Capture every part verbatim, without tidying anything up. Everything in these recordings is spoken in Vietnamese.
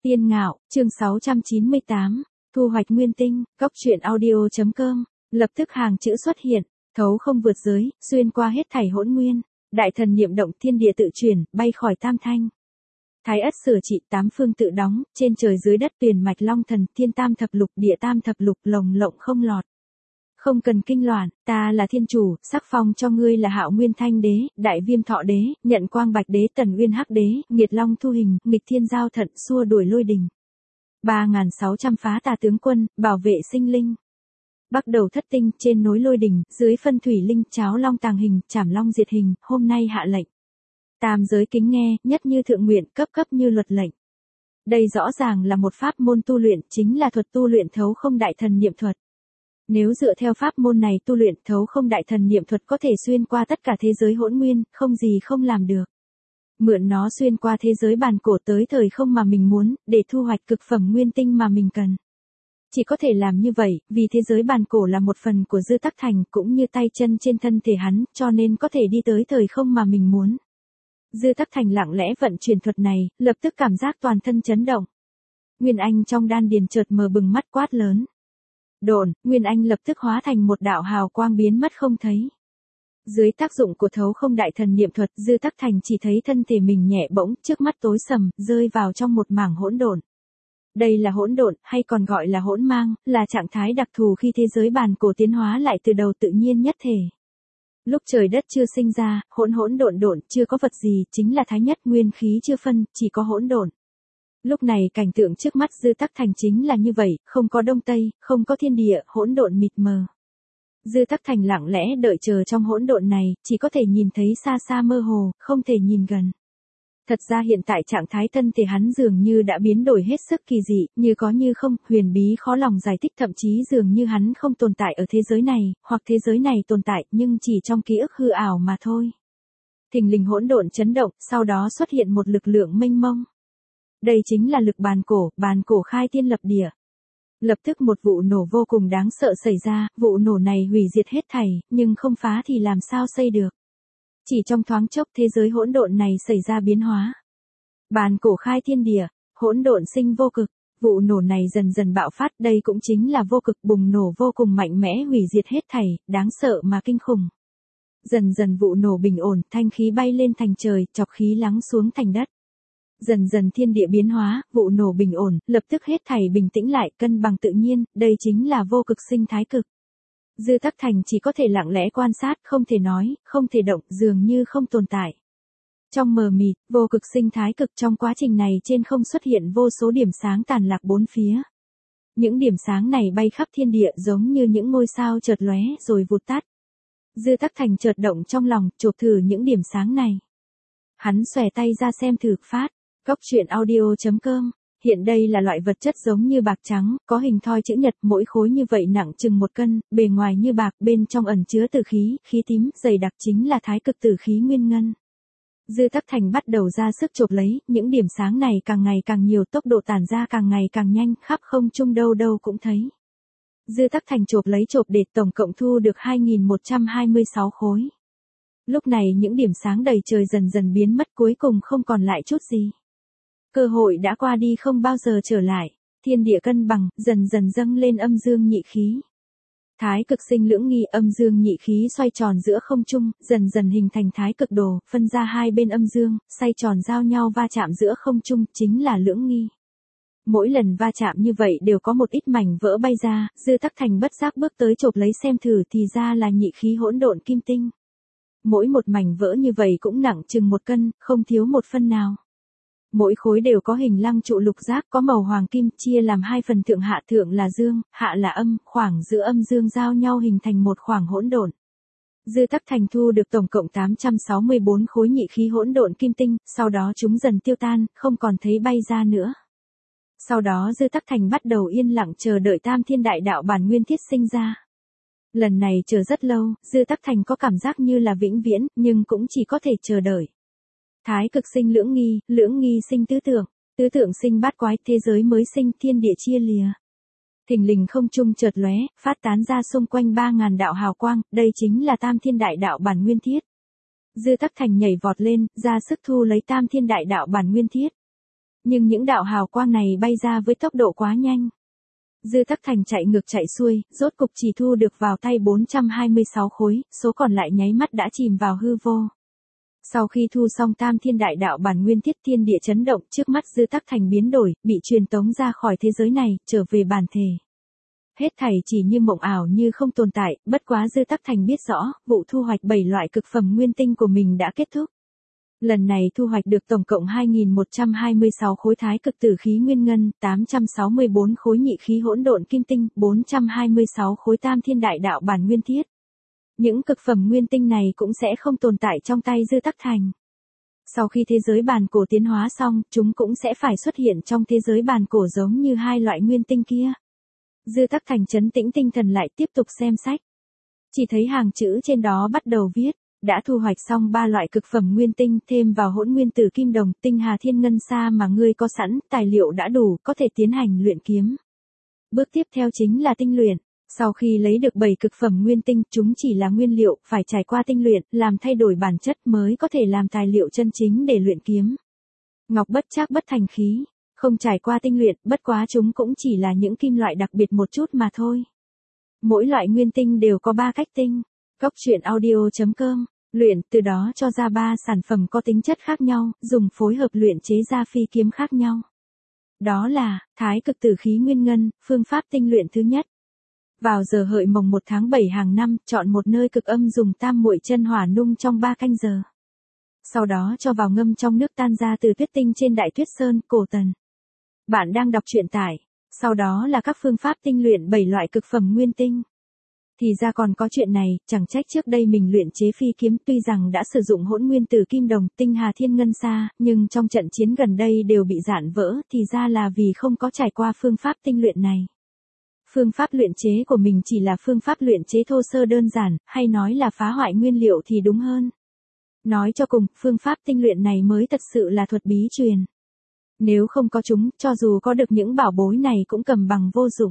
Tiên Ngạo, chương sáu trăm chín mươi tám, thu hoạch nguyên tinh, góc truyện audio.com, lập tức hàng chữ xuất hiện, thấu không vượt giới, xuyên qua hết thảy hỗn nguyên, đại thần niệm động thiên địa tự chuyển, bay khỏi tam thanh. Thái ất sửa trị tám phương tự đóng, trên trời dưới đất tuyền mạch long thần, thiên tam thập lục, địa tam thập lục, lồng lộng không lọt. Không cần kinh loạn, ta là thiên chủ, sắc phong cho ngươi là Hạo Nguyên Thanh Đế, Đại Viêm Thọ Đế, Nhận Quang Bạch Đế, Tần Uyên Hắc Đế, Nghiệt Long Thu Hình, Nghịch Thiên Giao Thận, xua đuổi lôi đình. ba nghìn sáu trăm phá tà tướng quân, bảo vệ sinh linh. Bắc đầu thất tinh, trên núi lôi đình, dưới phân thủy linh, cháo long tàng hình, chảm long diệt hình, hôm nay hạ lệnh. Tam giới kính nghe, nhất như thượng nguyện, cấp cấp như luật lệnh. Đây rõ ràng là một pháp môn tu luyện, chính là thuật tu luyện thấu không đại thần niệm thuật. Nếu dựa theo pháp môn này tu luyện thấu không đại thần niệm thuật có thể xuyên qua tất cả thế giới hỗn nguyên, không gì không làm được. Mượn nó xuyên qua thế giới bàn cổ tới thời không mà mình muốn, để thu hoạch cực phẩm nguyên tinh mà mình cần. Chỉ có thể làm như vậy, vì thế giới bàn cổ là một phần của Dư Tắc Thành cũng như tay chân trên thân thể hắn, cho nên có thể đi tới thời không mà mình muốn. Dư Tắc Thành lặng lẽ vận chuyển thuật này, lập tức cảm giác toàn thân chấn động. Nguyên Anh trong đan điền chợt mờ bừng mắt quát lớn. Độn, Nguyên Anh lập tức hóa thành một đạo hào quang biến mất không thấy. Dưới tác dụng của thấu không đại thần niệm thuật, Dư Tắc Thành chỉ thấy thân thể mình nhẹ bỗng, trước mắt tối sầm, rơi vào trong một mảng hỗn độn. Đây là hỗn độn, hay còn gọi là hỗn mang, là trạng thái đặc thù khi thế giới bàn cổ tiến hóa lại từ đầu tự nhiên nhất thể. Lúc trời đất chưa sinh ra, hỗn hỗn độn độn, chưa có vật gì, chính là thái nhất, nguyên khí chưa phân, chỉ có hỗn độn. Lúc này cảnh tượng trước mắt Dư Tắc Thành chính là như vậy, không có đông tây, không có thiên địa, hỗn độn mịt mờ. Dư Tắc Thành lặng lẽ đợi chờ trong hỗn độn này, chỉ có thể nhìn thấy xa xa mơ hồ, không thể nhìn gần. Thật ra hiện tại trạng thái thân thể hắn dường như đã biến đổi hết sức kỳ dị, như có như không, huyền bí khó lòng giải thích, thậm chí dường như hắn không tồn tại ở thế giới này, hoặc thế giới này tồn tại nhưng chỉ trong ký ức hư ảo mà thôi. Thình lình hỗn độn chấn động, sau đó xuất hiện một lực lượng mênh mông. Đây chính là lực bàn cổ, bàn cổ khai thiên lập địa. Lập tức một vụ nổ vô cùng đáng sợ xảy ra, vụ nổ này hủy diệt hết thảy, nhưng không phá thì làm sao xây được. Chỉ trong thoáng chốc thế giới hỗn độn này xảy ra biến hóa. Bàn cổ khai thiên địa, hỗn độn sinh vô cực, vụ nổ này dần dần bạo phát, đây cũng chính là vô cực bùng nổ vô cùng mạnh mẽ hủy diệt hết thảy, đáng sợ mà kinh khủng. Dần dần vụ nổ bình ổn, thanh khí bay lên thành trời, chọc khí lắng xuống thành đất. Dần dần thiên địa biến hóa, vụ nổ bình ổn, lập tức hết thảy bình tĩnh lại, cân bằng tự nhiên, đây chính là vô cực sinh thái cực. Dư Tắc Thành chỉ có thể lặng lẽ quan sát, không thể nói, không thể động, dường như không tồn tại. Trong mờ mịt, vô cực sinh thái cực trong quá trình này trên không xuất hiện vô số điểm sáng tàn lạc bốn phía. Những điểm sáng này bay khắp thiên địa giống như những ngôi sao chợt lóe rồi vụt tắt. Dư Tắc Thành chợt động trong lòng, chộp thử những điểm sáng này. Hắn xòe tay ra xem thử phát. Góc truyện audio.com, hiện đây là loại vật chất giống như bạc trắng, có hình thoi chữ nhật, mỗi khối như vậy nặng chừng một cân, bề ngoài như bạc, bên trong ẩn chứa tử khí, khí tím, dày đặc chính là thái cực tử khí nguyên ngân. Dư Tắc Thành bắt đầu ra sức chộp lấy, những điểm sáng này càng ngày càng nhiều, tốc độ tản ra càng ngày càng nhanh, khắp không trung đâu đâu cũng thấy. Dư Tắc Thành chộp lấy chộp để tổng cộng thu được hai nghìn một trăm hai mươi sáu khối. Lúc này những điểm sáng đầy trời dần dần biến mất, cuối cùng không còn lại chút gì. Cơ hội đã qua đi không bao giờ trở lại, thiên địa cân bằng, dần dần dâng lên âm dương nhị khí. Thái cực sinh lưỡng nghi, âm dương nhị khí xoay tròn giữa không trung, dần dần hình thành thái cực đồ, phân ra hai bên âm dương, xoay tròn giao nhau va chạm giữa không trung, chính là lưỡng nghi. Mỗi lần va chạm như vậy đều có một ít mảnh vỡ bay ra, Dư Tắc Thành bất giác bước tới chộp lấy xem thử thì ra là nhị khí hỗn độn kim tinh. Mỗi một mảnh vỡ như vậy cũng nặng chừng một cân, không thiếu một phân nào. Mỗi khối đều có hình lăng trụ lục giác, có màu hoàng kim, chia làm hai phần, thượng hạ, thượng là dương, hạ là âm, khoảng giữa âm dương giao nhau hình thành một khoảng hỗn độn. Dư Tắc Thành thu được tổng cộng tám trăm sáu mươi bốn khối nhị khí hỗn độn kim tinh, sau đó chúng dần tiêu tan, không còn thấy bay ra nữa. Sau đó Dư Tắc Thành bắt đầu yên lặng chờ đợi Tam Thiên Đại Đạo bản nguyên thiết sinh ra. Lần này chờ rất lâu, Dư Tắc Thành có cảm giác như là vĩnh viễn, nhưng cũng chỉ có thể chờ đợi. Thái cực sinh lưỡng nghi, lưỡng nghi sinh tứ tượng, tứ tượng sinh bát quái, thế giới mới sinh, thiên địa chia lìa. Thình lình không trung chợt lóe, phát tán ra xung quanh ba ngàn đạo hào quang, đây chính là Tam Thiên Đại Đạo bản nguyên thiết. Dư Tắc Thành nhảy vọt lên, ra sức thu lấy Tam Thiên Đại Đạo bản nguyên thiết. Nhưng những đạo hào quang này bay ra với tốc độ quá nhanh. Dư Tắc Thành chạy ngược chạy xuôi, rốt cục chỉ thu được vào tay bốn trăm hai mươi sáu khối, số còn lại nháy mắt đã chìm vào hư vô. Sau khi thu xong Tam Thiên Đại Đạo bản nguyên thiết, thiên địa chấn động, trước mắt Dư Tắc Thành biến đổi, bị truyền tống ra khỏi thế giới này, trở về bản thể. Hết thảy chỉ như mộng ảo, như không tồn tại, bất quá Dư Tắc Thành biết rõ, vụ thu hoạch bảy loại cực phẩm nguyên tinh của mình đã kết thúc. Lần này thu hoạch được tổng cộng hai nghìn một trăm hai mươi sáu khối thái cực tử khí nguyên ngân, tám trăm sáu mươi bốn khối nhị khí hỗn độn kim tinh, bốn trăm hai mươi sáu khối Tam Thiên Đại Đạo bản nguyên thiết. Những cực phẩm nguyên tinh này cũng sẽ không tồn tại trong tay Dư Tắc Thành. Sau khi thế giới bàn cổ tiến hóa xong, chúng cũng sẽ phải xuất hiện trong thế giới bàn cổ giống như hai loại nguyên tinh kia. Dư Tắc Thành trấn tĩnh tinh thần lại tiếp tục xem sách. Chỉ thấy hàng chữ trên đó bắt đầu viết, đã thu hoạch xong ba loại cực phẩm nguyên tinh, thêm vào hỗn nguyên tử kim đồng, tinh hà thiên ngân sa mà ngươi có sẵn, tài liệu đã đủ, có thể tiến hành luyện kiếm. Bước tiếp theo chính là tinh luyện. Sau khi lấy được bảy cực phẩm nguyên tinh, chúng chỉ là nguyên liệu, phải trải qua tinh luyện, làm thay đổi bản chất mới có thể làm tài liệu chân chính để luyện kiếm. Ngọc bất trác bất thành khí, không trải qua tinh luyện, bất quá chúng cũng chỉ là những kim loại đặc biệt một chút mà thôi. Mỗi loại nguyên tinh đều có ba cách tinh. Cóc truyện audio chấm com, luyện, từ đó cho ra ba sản phẩm có tính chất khác nhau, dùng phối hợp luyện chế ra phi kiếm khác nhau. Đó là, thái cực tử khí nguyên ngân, phương pháp tinh luyện thứ nhất. Vào giờ hợi mồng một tháng bảy hàng năm, chọn một nơi cực âm dùng tam muội chân hỏa nung trong ba canh giờ. Sau đó cho vào ngâm trong nước tan ra từ tuyết tinh trên Đại Tuyết Sơn, Cổ Tần. Bạn đang đọc truyện tải. Sau đó là các phương pháp tinh luyện bảy loại cực phẩm nguyên tinh. Thì ra còn có chuyện này, chẳng trách trước đây mình luyện chế phi kiếm, tuy rằng đã sử dụng hỗn nguyên tử kim đồng, tinh hà thiên ngân sa, nhưng trong trận chiến gần đây đều bị rạn vỡ, thì ra là vì không có trải qua phương pháp tinh luyện này. Phương pháp luyện chế của mình chỉ là phương pháp luyện chế thô sơ đơn giản, hay nói là phá hoại nguyên liệu thì đúng hơn. Nói cho cùng, phương pháp tinh luyện này mới thật sự là thuật bí truyền. Nếu không có chúng, cho dù có được những bảo bối này cũng cầm bằng vô dụng.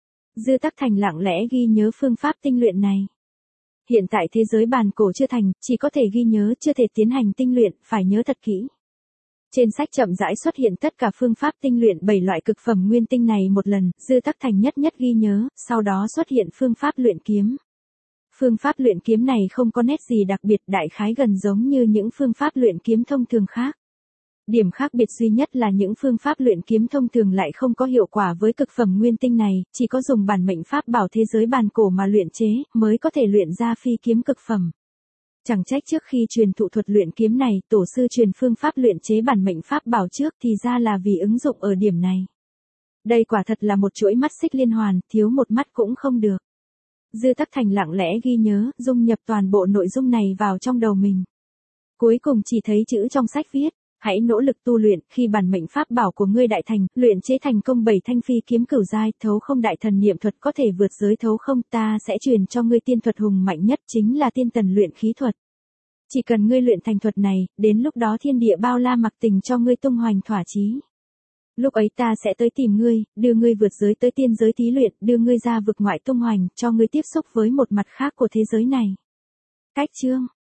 Dư Tắc Thành lặng lẽ ghi nhớ phương pháp tinh luyện này. Hiện tại thế giới bàn cổ chưa thành, chỉ có thể ghi nhớ, chưa thể tiến hành tinh luyện, phải nhớ thật kỹ. Trên sách chậm rãi xuất hiện tất cả phương pháp tinh luyện bảy loại cực phẩm nguyên tinh này một lần, Dư Tắc Thành nhất nhất ghi nhớ, sau đó xuất hiện phương pháp luyện kiếm. Phương pháp luyện kiếm này không có nét gì đặc biệt, đại khái gần giống như những phương pháp luyện kiếm thông thường khác. Điểm khác biệt duy nhất là những phương pháp luyện kiếm thông thường lại không có hiệu quả với cực phẩm nguyên tinh này, chỉ có dùng bản mệnh pháp bảo thế giới bàn cổ mà luyện chế, mới có thể luyện ra phi kiếm cực phẩm. Chẳng trách trước khi truyền thụ thuật luyện kiếm này, tổ sư truyền phương pháp luyện chế bản mệnh pháp bảo trước, thì ra là vì ứng dụng ở điểm này. Đây quả thật là một chuỗi mắt xích liên hoàn, thiếu một mắt cũng không được. Dư Tắc Thành lặng lẽ ghi nhớ, dung nhập toàn bộ nội dung này vào trong đầu mình. Cuối cùng chỉ thấy chữ trong sách viết, hãy nỗ lực tu luyện, khi bản mệnh pháp bảo của ngươi đại thành, luyện chế thành công bảy thanh phi kiếm cửu giai, thấu không đại thần niệm thuật có thể vượt giới thấu không, ta sẽ truyền cho ngươi tiên thuật hùng mạnh nhất, chính là tiên tần luyện khí thuật. Chỉ cần ngươi luyện thành thuật này, đến lúc đó thiên địa bao la mặc tình cho ngươi tung hoành thỏa chí. Lúc ấy ta sẽ tới tìm ngươi, đưa ngươi vượt giới tới tiên giới thí luyện, đưa ngươi ra vực ngoại tung hoành, cho ngươi tiếp xúc với một mặt khác của thế giới này. Cách chương